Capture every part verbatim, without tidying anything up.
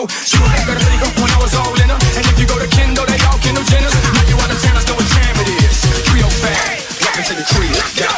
know she was that girl rico when I was all in her. And if you go to Kendall, they all Kendall Jenners. Now you out of town, I know what time it is. Trio fast, welcome to the trio. Yeah.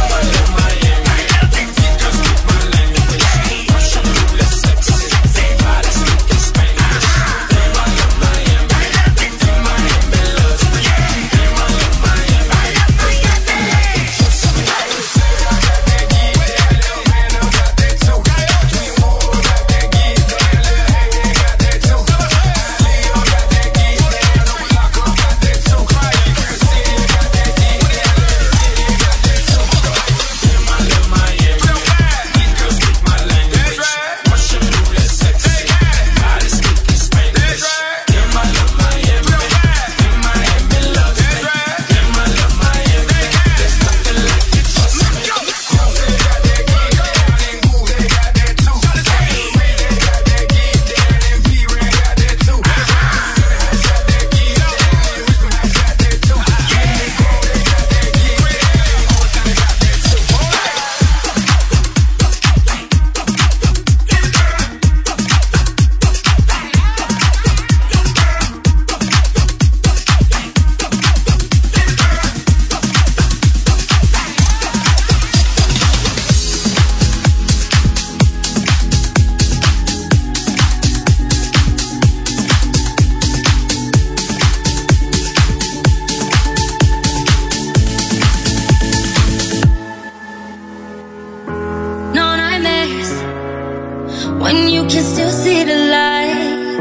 When you can still see the light,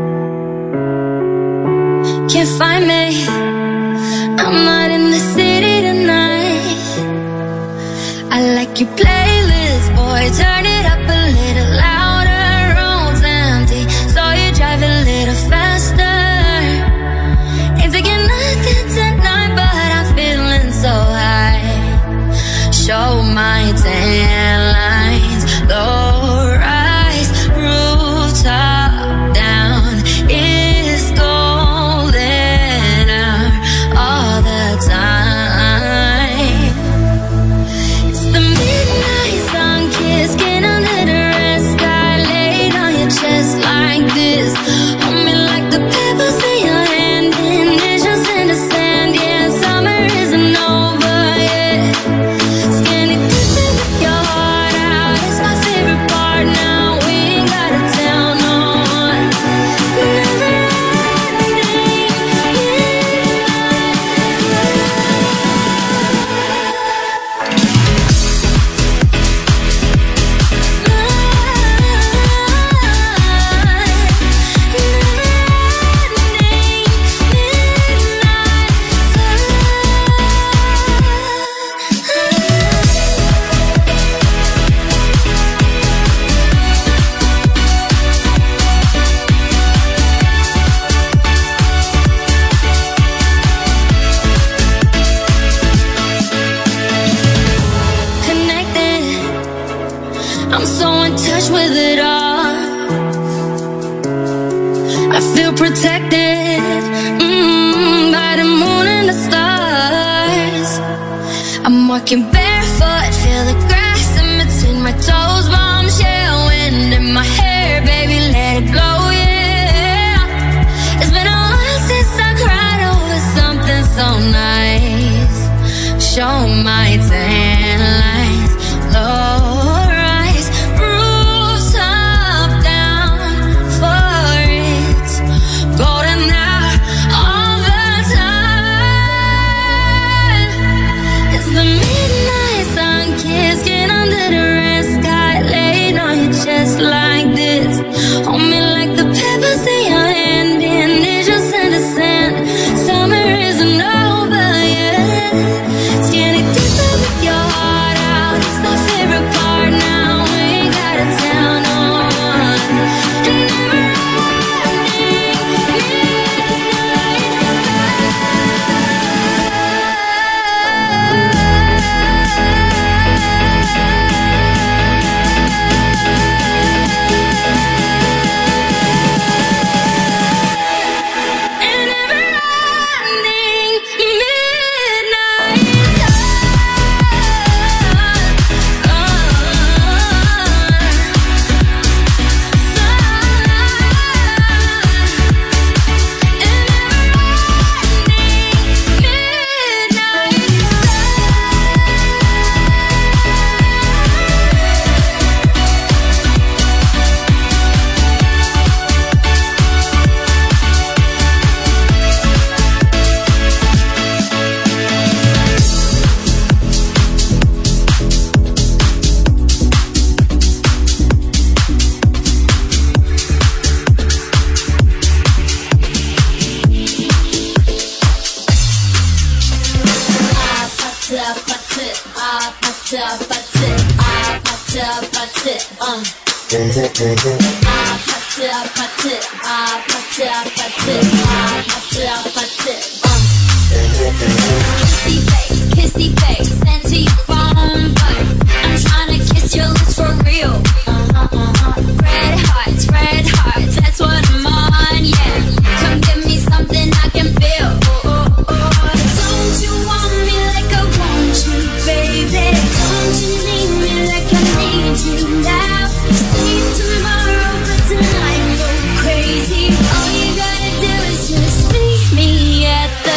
can't find me, I'm not in the city tonight. I like your playlist, boy, turn it up a little louder. Room's empty, so you drive a little faster. Ain't taking nothing tonight, but I'm feeling so high. Show my tan lines, low rise, rooftop down, it's golden hour all the time. It's the midnight sun kiss, get under the red sky, laid on your chest like this. Hold me like the pebbles in your hand, initials in the sand. Yeah, summer isn't over yet. Skinny dipping with your heart out, it's my favorite part now. We ain't gotta tell no one. Never ending connected, I'm so in touch with it all. I feel protected mm, by the moon and the stars. I'm walking barefoot, feel the grass in between my toes. Bombshell wind in my hair, baby, let it blow, yeah. It's been a while since I cried over something so nice. Show my tan lines, low rise, rooftop down for it, golden hour all the time. It's the midnight 아파트 아파트 아파트 아파트 아파트 아파트 Kissy face, kissy face, sent to your phone, but I'm trying to kiss your lips for real. Uh-huh, uh-huh. Red hearts, red hearts, that's what I'm on, yeah. Come give me something I can feel. Oh, oh, oh. Don't you want me like I want you, baby? Don't you need me like I need you now? Say tomorrow, but tonight go crazy. All you gotta do is just meet me at the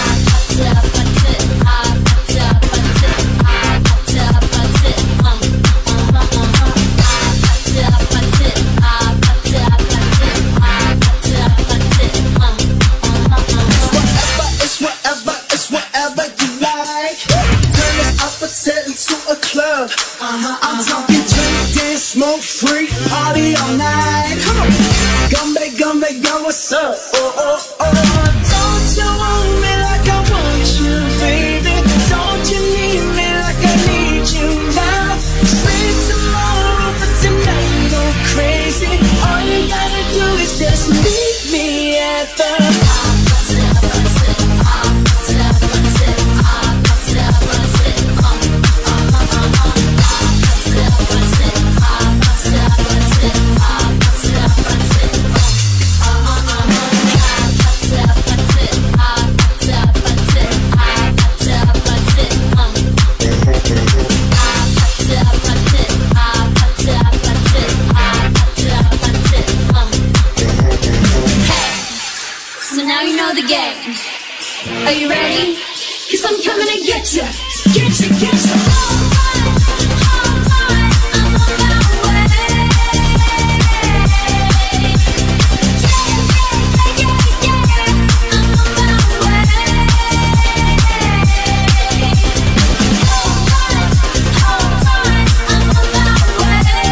Uh-huh, I'm talking drink, dance, smoke, free, party all night. Come on, Gumbe, Gumbe, Gum, what's up? Oh, oh, oh. Don't you want me like I want you, baby? Don't you need me like I need you now? Say tomorrow, but tonight go crazy. All you gotta do is just meet me at the Are you ready? Cause I'm coming to get you, get you, get you. Hold on, hold on, I'm on my way. Yeah, yeah, yeah, yeah, I'm on my way. Hold on, hold on, I'm on my way.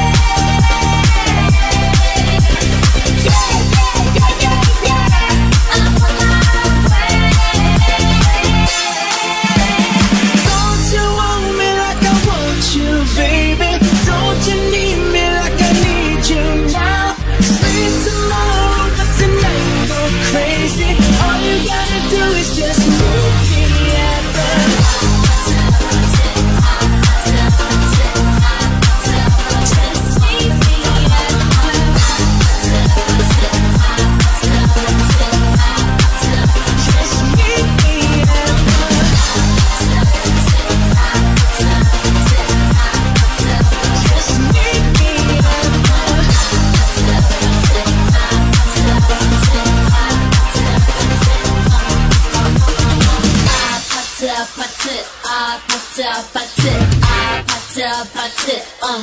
Yeah, yeah, yeah, yeah, yeah, I'm on my way. 아파트 아파트 아파트 어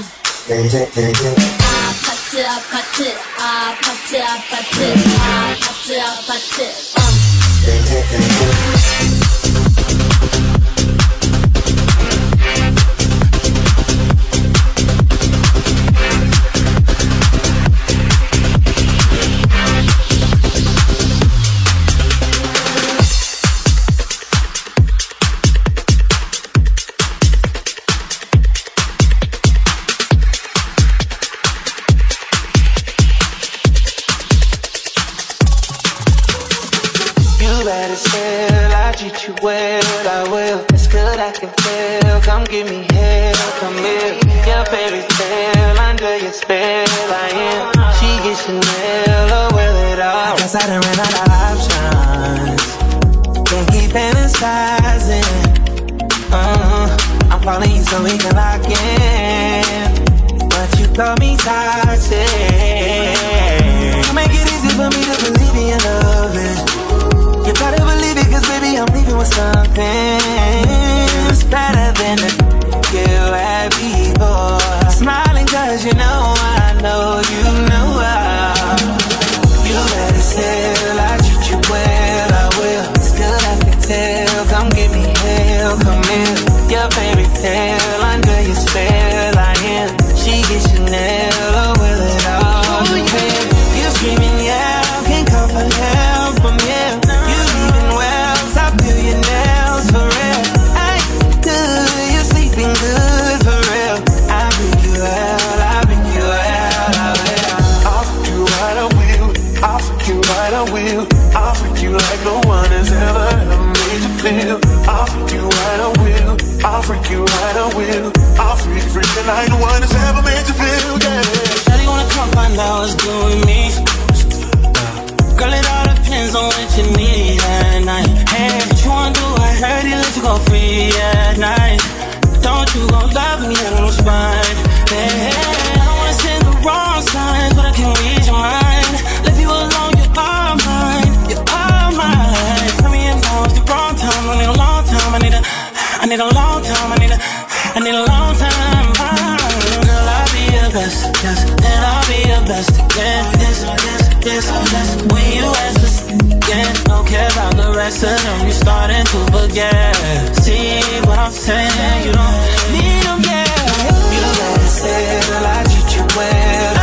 아파트 아파트 아파트 아파트 아파트 아파트 어 well, I will. It's good, I can tell. Come give me hell, come here. Your fairy tale, under your spell, I am. She gets Chanel, oh, well, it all. I guess I done ran out of options. Can't keep fantasizing. Uh-huh. I'm calling you so we can lock in. But you call me toxic. You make it easy for me to believe in your loving. You better believe it, cause baby, I'm leaving with something it's better than the you had before. Smiling cause you know I know you know I. You better tell, I treat you well, I will. It's good, I can tell. Come give me hell, come in. Your fairy tale, under your spell, I am. She gets Chanel, oh, will it all depend? You screaming, yeah, can't call for help from him. Good, you're sleeping good for real. I bring you out, I bring you I will. I'll freak you like no one has ever, ever made you feel. I'll freak you right, I will. I'll freak you right, I will. I'll freak, freak you like no one has ever made you feel, yeah. Shawty wanna come find out what's good with me. Girl, it all depends on what you need at night. Hey, what you wanna do? I heard he let you go free at night. Don't you go love me out on the spine. Hey, I don't wanna send the wrong signs, but I can read your mind. Leave you alone, you are mine. You are mine. Tell me if now is the wrong time. I need a long time. I need a, I need a long time. I need a, I need a long time. Girl, I'll be your best, yes, and I'll be your best again. Yes, yes, yes, yes. When you ask us again, don't care about the rest of them. You're starting to forget. See what I'm saying? You don't need them, yeah. You better say that I treat you well.